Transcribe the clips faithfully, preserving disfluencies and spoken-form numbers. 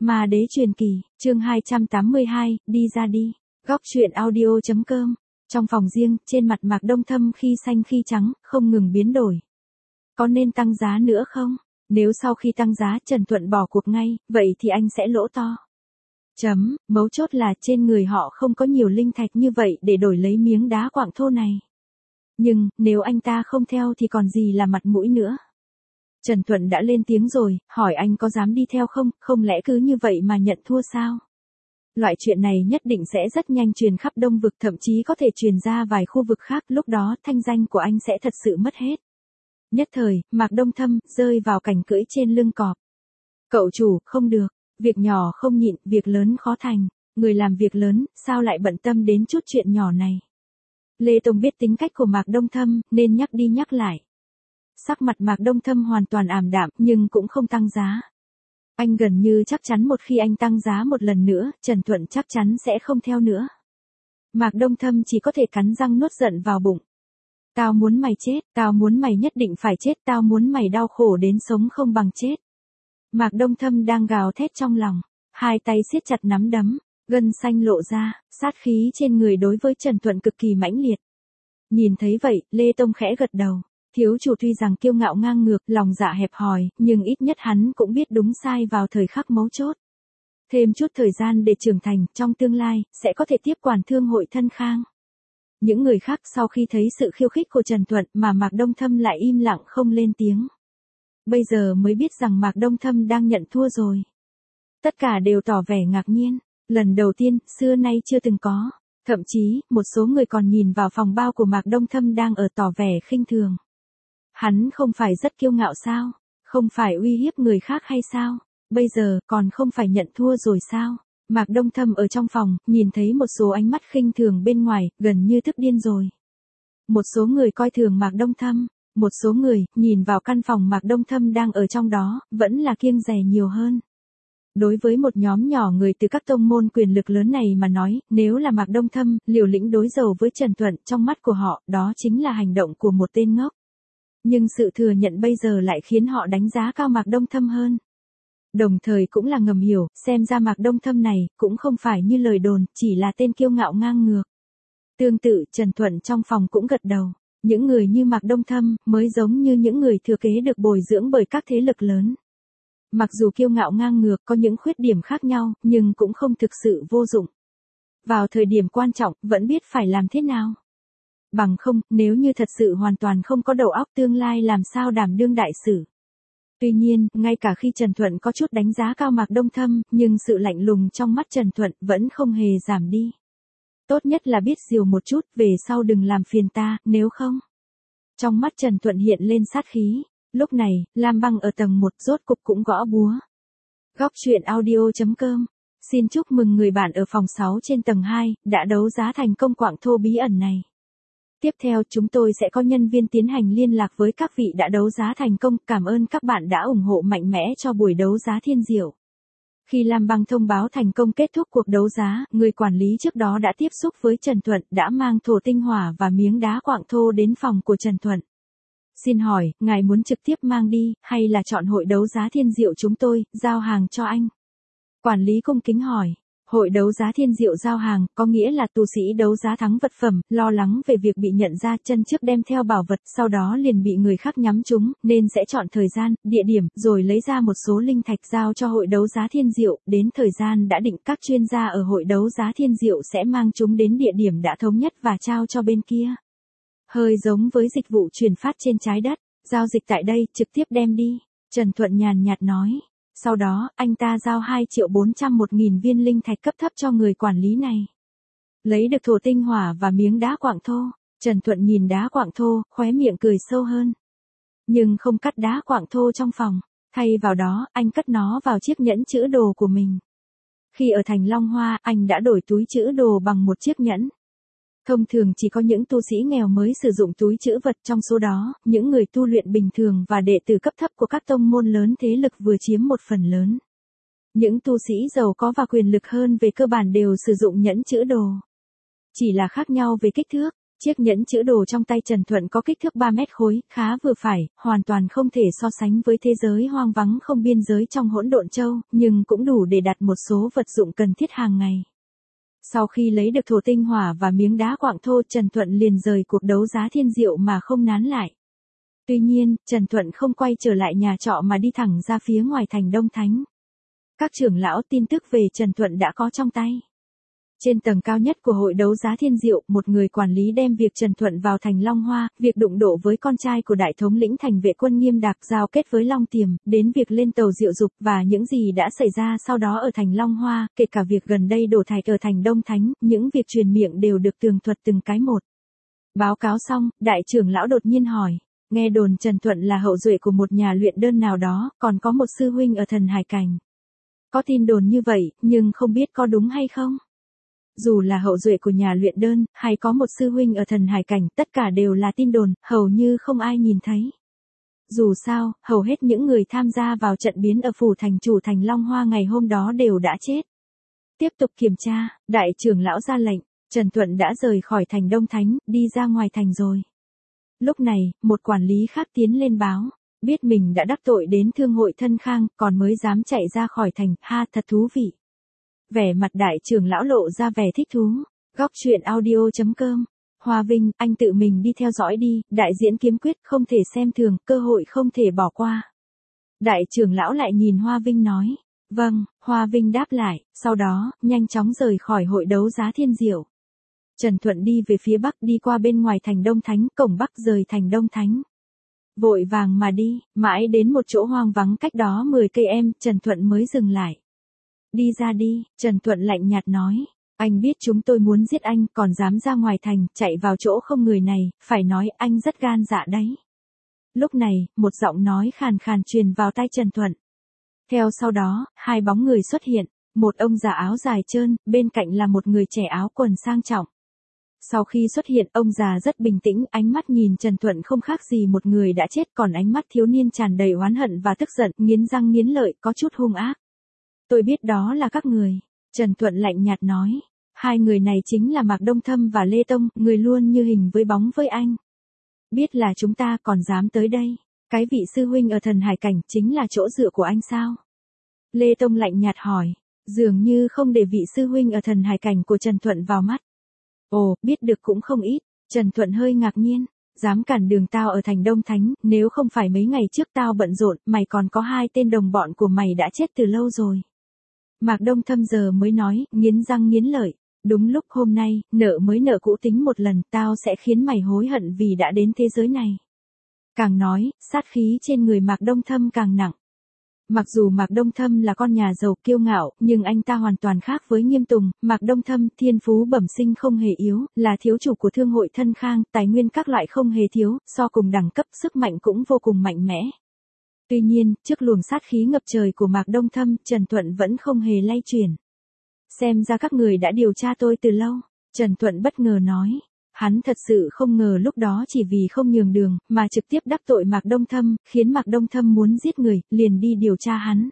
Ma đế truyền kỳ, chương hai trăm tám mươi hai, đi ra đi. Góc truyện audio chấm com. Trong phòng riêng, trên mặt Mạc Đông Thâm khi xanh khi trắng, không ngừng biến đổi. Có nên tăng giá nữa không? Nếu sau khi tăng giá Trần Thuận bỏ cuộc ngay, vậy thì anh sẽ lỗ to. Chấm, mấu chốt là trên người họ không có nhiều linh thạch như vậy để đổi lấy miếng đá quặng thô này. Nhưng, nếu anh ta không theo thì còn gì là mặt mũi nữa. Trần Thuận đã lên tiếng rồi, hỏi anh có dám đi theo không, không lẽ cứ như vậy mà nhận thua sao? Loại chuyện này nhất định sẽ rất nhanh truyền khắp Đông vực, thậm chí có thể truyền ra vài khu vực khác, lúc đó thanh danh của anh sẽ thật sự mất hết. Nhất thời, Mạc Đông Thâm rơi vào cảnh cưỡi trên lưng cọp. Cậu chủ, không được, việc nhỏ không nhịn, việc lớn khó thành, người làm việc lớn, sao lại bận tâm đến chút chuyện nhỏ này? Lê Tông biết tính cách của Mạc Đông Thâm, nên nhắc đi nhắc lại. Sắc mặt Mạc Đông Thâm hoàn toàn ảm đạm, nhưng cũng không tăng giá. Anh gần như chắc chắn một khi anh tăng giá một lần nữa, Trần Thuận chắc chắn sẽ không theo nữa. Mạc Đông Thâm chỉ có thể cắn răng nuốt giận vào bụng. Tao muốn mày chết, tao muốn mày nhất định phải chết, tao muốn mày đau khổ đến sống không bằng chết. Mạc Đông Thâm đang gào thét trong lòng, hai tay siết chặt nắm đấm, gân xanh lộ ra, sát khí trên người đối với Trần Thuận cực kỳ mãnh liệt. Nhìn thấy vậy, Lê Tông khẽ gật đầu. Thiếu chủ tuy rằng kiêu ngạo ngang ngược, lòng dạ hẹp hòi, nhưng ít nhất hắn cũng biết đúng sai vào thời khắc mấu chốt. Thêm chút thời gian để trưởng thành, trong tương lai, sẽ có thể tiếp quản thương hội Thân Khang. Những người khác sau khi thấy sự khiêu khích của Trần Thuận mà Mạc Đông Thâm lại im lặng không lên tiếng. Bây giờ mới biết rằng Mạc Đông Thâm đang nhận thua rồi. Tất cả đều tỏ vẻ ngạc nhiên, lần đầu tiên, xưa nay chưa từng có. Thậm chí, một số người còn nhìn vào phòng bao của Mạc Đông Thâm đang ở tỏ vẻ khinh thường. Hắn không phải rất kiêu ngạo sao? Không phải uy hiếp người khác hay sao? Bây giờ còn không phải nhận thua rồi sao? Mạc Đông Thâm ở trong phòng, nhìn thấy một số ánh mắt khinh thường bên ngoài, gần như tức điên rồi. Một số người coi thường Mạc Đông Thâm, một số người, nhìn vào căn phòng Mạc Đông Thâm đang ở trong đó, vẫn là kiêng dè nhiều hơn. Đối với một nhóm nhỏ người từ các tông môn quyền lực lớn này mà nói, nếu là Mạc Đông Thâm, liều lĩnh đối đầu với Trần Thuận, trong mắt của họ, đó chính là hành động của một tên ngốc. Nhưng sự thừa nhận bây giờ lại khiến họ đánh giá cao Mạc Đông Thâm hơn. Đồng thời cũng là ngầm hiểu, xem ra Mạc Đông Thâm này, cũng không phải như lời đồn, chỉ là tên kiêu ngạo ngang ngược. Tương tự, Trần Thuận trong phòng cũng gật đầu. Những người như Mạc Đông Thâm, mới giống như những người thừa kế được bồi dưỡng bởi các thế lực lớn. Mặc dù kiêu ngạo ngang ngược có những khuyết điểm khác nhau, nhưng cũng không thực sự vô dụng. Vào thời điểm quan trọng, vẫn biết phải làm thế nào. Bằng không, nếu như thật sự hoàn toàn không có đầu óc, tương lai làm sao đảm đương đại sử. Tuy nhiên, ngay cả khi Trần Thuận có chút đánh giá cao Mạc Đông Thâm, nhưng sự lạnh lùng trong mắt Trần Thuận vẫn không hề giảm đi. Tốt nhất là biết dìu một chút, về sau đừng làm phiền ta, nếu không. Trong mắt Trần Thuận hiện lên sát khí. Lúc này, Lam Băng ở tầng một rốt cục cũng gõ búa. Góc truyện audio chấm com. Xin chúc mừng người bạn ở phòng sáu trên tầng hai, đã đấu giá thành công quặng thô bí ẩn này. Tiếp theo chúng tôi sẽ có nhân viên tiến hành liên lạc với các vị đã đấu giá thành công. Cảm ơn các bạn đã ủng hộ mạnh mẽ cho buổi đấu giá thiên diệu. Khi Lam Băng thông báo thành công kết thúc cuộc đấu giá, người quản lý trước đó đã tiếp xúc với Trần Thuận, đã mang thổ tinh hỏa và miếng đá quặng thô đến phòng của Trần Thuận. Xin hỏi, ngài muốn trực tiếp mang đi, hay là chọn hội đấu giá thiên diệu chúng tôi, giao hàng cho anh? Quản lý cung kính hỏi. Hội đấu giá thiên diệu giao hàng, có nghĩa là tu sĩ đấu giá thắng vật phẩm, lo lắng về việc bị nhận ra, chân trước đem theo bảo vật, sau đó liền bị người khác nhắm trúng, nên sẽ chọn thời gian, địa điểm, rồi lấy ra một số linh thạch giao cho hội đấu giá thiên diệu, đến thời gian đã định các chuyên gia ở hội đấu giá thiên diệu sẽ mang chúng đến địa điểm đã thống nhất và trao cho bên kia. Hơi giống với dịch vụ chuyển phát trên trái đất, giao dịch tại đây, trực tiếp đem đi, Trần Thuận nhàn nhạt nói. Sau đó, anh ta giao hai triệu bốn trăm một nghìn viên linh thạch cấp thấp cho người quản lý này. Lấy được thổ tinh hỏa và miếng đá quặng thô, Trần Thuận nhìn đá quặng thô, khóe miệng cười sâu hơn. Nhưng không cắt đá quặng thô trong phòng, thay vào đó, anh cất nó vào chiếc nhẫn trữ đồ của mình. Khi ở thành Long Hoa, anh đã đổi túi trữ đồ bằng một chiếc nhẫn. Thông thường chỉ có những tu sĩ nghèo mới sử dụng túi trữ vật, trong số đó, những người tu luyện bình thường và đệ tử cấp thấp của các tông môn lớn thế lực vừa chiếm một phần lớn. Những tu sĩ giàu có và quyền lực hơn về cơ bản đều sử dụng nhẫn trữ đồ. Chỉ là khác nhau về kích thước, Chiếc nhẫn chữ đồ trong tay Trần Thuận có kích thước ba mét khối, khá vừa phải, hoàn toàn không thể so sánh với thế giới hoang vắng không biên giới trong hỗn độn châu, nhưng cũng đủ để đặt một số vật dụng cần thiết hàng ngày. Sau khi lấy được thổ tinh hỏa và miếng đá quặng thô, Trần Thuận liền rời cuộc đấu giá thiên diệu mà không nán lại. Tuy nhiên, Trần Thuận không quay trở lại nhà trọ mà đi thẳng ra phía ngoài thành Đông Thánh. Các trưởng lão tin tức về Trần Thuận đã có trong tay. Trên tầng cao nhất của hội đấu giá thiên diệu, một người quản lý đem việc Trần Thuận vào thành Long Hoa, việc đụng độ với con trai của đại thống lĩnh thành vệ quân Nghiêm Đạc giao kết với Long Tiềm, đến việc lên tàu Diệu Dục và những gì đã xảy ra sau đó ở thành Long Hoa, kể cả việc gần đây đổ thạch ở thành Đông Thánh, những việc truyền miệng đều được tường thuật từng cái một. Báo cáo xong, đại trưởng lão đột nhiên hỏi, nghe đồn Trần Thuận là hậu duệ của một nhà luyện đơn nào đó, còn có một sư huynh ở thần hải cảnh. Có tin đồn như vậy, nhưng không biết có đúng hay không? Dù là hậu duệ của nhà luyện đơn, hay có một sư huynh ở thần hải cảnh, tất cả đều là tin đồn, hầu như không ai nhìn thấy. Dù sao, hầu hết những người tham gia vào trận biến ở phủ thành chủ thành Long Hoa ngày hôm đó đều đã chết. Tiếp tục kiểm tra, đại trưởng lão ra lệnh, Trần Thuận đã rời khỏi thành Đông Thánh, đi ra ngoài thành rồi. Lúc này, một quản lý khác tiến lên báo, biết mình đã đắc tội đến thương hội Thân Khang, còn mới dám chạy ra khỏi thành, ha, thật thú vị. Vẻ mặt đại trưởng lão lộ ra vẻ thích thú. Góc truyện audio chấm com. Hoa Vinh, anh tự mình đi theo dõi đi, đại diễn kiếm quyết không thể xem thường, cơ hội không thể bỏ qua. Đại trưởng lão lại nhìn Hoa Vinh nói. Vâng, Hoa Vinh đáp lại, sau đó, nhanh chóng rời khỏi hội đấu giá thiên diệu. Trần Thuận đi về phía bắc, đi qua bên ngoài thành Đông Thánh, cổng bắc rời thành Đông Thánh. Vội vàng mà đi, mãi đến một chỗ hoang vắng cách đó mười cây em, Trần Thuận mới dừng lại. Đi ra đi, Trần Thuận lạnh nhạt nói. Anh biết chúng tôi muốn giết anh, còn dám ra ngoài thành, chạy vào chỗ không người này, phải nói anh rất gan dạ đấy. Lúc này, một giọng nói khàn khàn truyền vào tai Trần Thuận. Theo sau đó, hai bóng người xuất hiện, một ông già áo dài trơn, bên cạnh là một người trẻ áo quần sang trọng. Sau khi xuất hiện, ông già rất bình tĩnh, ánh mắt nhìn Trần Thuận không khác gì một người đã chết, còn ánh mắt thiếu niên tràn đầy oán hận và tức giận, nghiến răng nghiến lợi, có chút hung ác. Tôi biết đó là các người. Trần Thuận lạnh nhạt nói. Hai người này chính là Mạc Đông Thâm và Lê Tông, người luôn như hình với bóng với anh. Biết là chúng ta còn dám tới đây. Cái vị sư huynh ở thần hải cảnh chính là chỗ dựa của anh sao? Lê Tông lạnh nhạt hỏi. Dường như không để vị sư huynh ở thần hải cảnh của Trần Thuận vào mắt. Ồ, biết được cũng không ít. Trần Thuận hơi ngạc nhiên. Dám cản đường tao ở thành Đông Thánh, nếu không phải mấy ngày trước tao bận rộn, mày còn có hai tên đồng bọn của mày đã chết từ lâu rồi. Mạc Đông Thâm giờ mới nói, nghiến răng nghiến lợi. Đúng lúc hôm nay, nợ mới nợ cũ tính một lần, tao sẽ khiến mày hối hận vì đã đến thế giới này. Càng nói, sát khí trên người Mạc Đông Thâm càng nặng. Mặc dù Mạc Đông Thâm là con nhà giàu kiêu ngạo, nhưng anh ta hoàn toàn khác với Nghiêm Tùng. Mạc Đông Thâm, thiên phú bẩm sinh không hề yếu, là thiếu chủ của thương hội Thân Khang, tài nguyên các loại không hề thiếu, so cùng đẳng cấp, sức mạnh cũng vô cùng mạnh mẽ. Tuy nhiên, trước luồng sát khí ngập trời của Mạc Đông Thâm, Trần Thuận vẫn không hề lay chuyển. Xem ra các người đã điều tra tôi từ lâu. Trần Thuận bất ngờ nói. Hắn thật sự không ngờ lúc đó chỉ vì không nhường đường, mà trực tiếp đắc tội Mạc Đông Thâm, khiến Mạc Đông Thâm muốn giết người, liền đi điều tra hắn.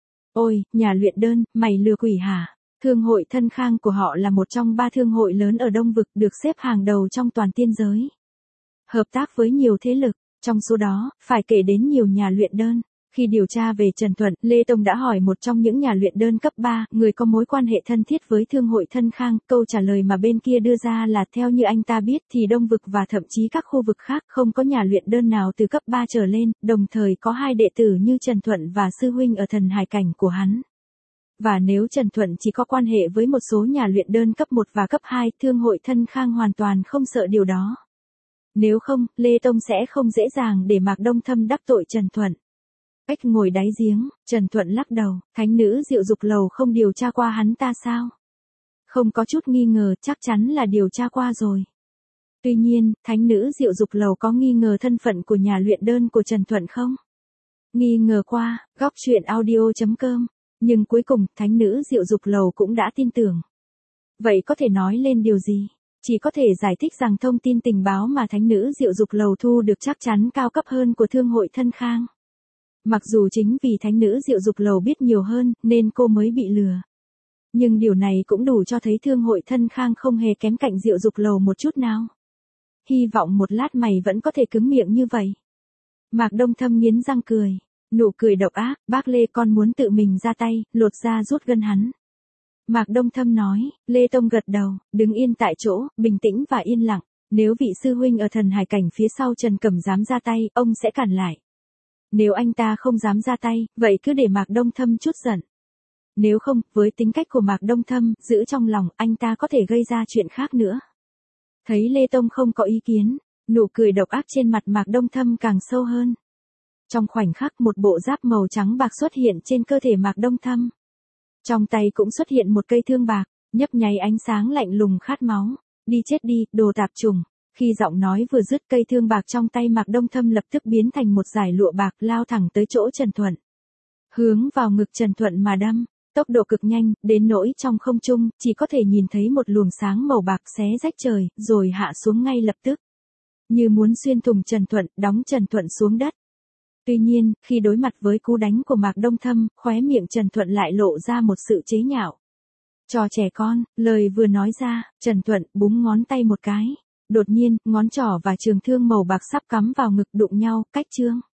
Ôi, nhà luyện đơn, mày lừa quỷ hả? Thương hội Thân Khang của họ là một trong ba thương hội lớn ở Đông Vực, được xếp hàng đầu trong toàn tiên giới. Hợp tác với nhiều thế lực, trong số đó, phải kể đến nhiều nhà luyện đơn. Khi điều tra về Trần Thuận, Lê Tông đã hỏi một trong những nhà luyện đơn cấp ba, người có mối quan hệ thân thiết với thương hội Thân Khang, câu trả lời mà bên kia đưa ra là theo như anh ta biết thì Đông Vực và thậm chí các khu vực khác không có nhà luyện đơn nào từ cấp ba trở lên, đồng thời có hai đệ tử như Trần Thuận và sư huynh ở thần hải cảnh của hắn. Và nếu Trần Thuận chỉ có quan hệ với một số nhà luyện đơn cấp một và cấp hai, thương hội Thân Khang hoàn toàn không sợ điều đó. Nếu không, Lê Tông sẽ không dễ dàng để Mạc Đông Thâm đắc tội Trần Thuận. Cách ngồi đáy giếng, Trần Thuận lắc đầu, thánh nữ Diệu Dục Lầu không điều tra qua hắn ta sao? Không có chút nghi ngờ, chắc chắn là điều tra qua rồi. Tuy nhiên, thánh nữ Diệu Dục Lầu có nghi ngờ thân phận của nhà luyện đơn của Trần Thuận không? Nghi ngờ qua, góc truyện audio chấm com, nhưng cuối cùng, thánh nữ Diệu Dục Lầu cũng đã tin tưởng. Vậy có thể nói lên điều gì? Chỉ có thể giải thích rằng thông tin tình báo mà thánh nữ Diệu Dục Lầu thu được chắc chắn cao cấp hơn của thương hội Thân Khang. Mặc dù chính vì thánh nữ Diệu Dục Lầu biết nhiều hơn, nên cô mới bị lừa. Nhưng điều này cũng đủ cho thấy thương hội Thân Khang không hề kém cạnh Diệu Dục Lầu một chút nào. hy vọng một lát mày vẫn có thể cứng miệng như vậy. Mạc Đông Thâm nghiến răng cười, nụ cười độc ác, bác Lê con muốn tự mình ra tay, lột da rút gân hắn. Mạc Đông Thâm nói, Lê Tông gật đầu, đứng yên tại chỗ, bình tĩnh và yên lặng, nếu vị sư huynh ở thần hải cảnh phía sau Trần Cẩm dám ra tay, ông sẽ cản lại. Nếu anh ta không dám ra tay, vậy cứ để Mạc Đông Thâm chút giận. Nếu không, với tính cách của Mạc Đông Thâm, giữ trong lòng, anh ta có thể gây ra chuyện khác nữa. Thấy Lê Tông không có ý kiến, nụ cười độc ác trên mặt Mạc Đông Thâm càng sâu hơn. Trong khoảnh khắc một bộ giáp màu trắng bạc xuất hiện trên cơ thể Mạc Đông Thâm. Trong tay cũng xuất hiện một cây thương bạc, nhấp nháy ánh sáng lạnh lùng khát máu. Đi chết đi, đồ tạp trùng. Khi giọng nói vừa dứt, cây thương bạc trong tay Mạc Đông Thâm lập tức biến thành một dải lụa bạc lao thẳng tới chỗ Trần Thuận. Hướng vào ngực Trần Thuận mà đâm, tốc độ cực nhanh, đến nỗi trong không trung, chỉ có thể nhìn thấy một luồng sáng màu bạc xé rách trời, rồi hạ xuống ngay lập tức. Như muốn xuyên thủng Trần Thuận, đóng Trần Thuận xuống đất. Tuy nhiên, khi đối mặt với cú đánh của Mạc Đông Thâm, khóe miệng Trần Thuận lại lộ ra một sự chế nhạo. Trò trẻ con, lời vừa nói ra, Trần Thuận búng ngón tay một cái. Đột nhiên, ngón trỏ và trường thương màu bạc sắp cắm vào ngực đụng nhau, cách chương.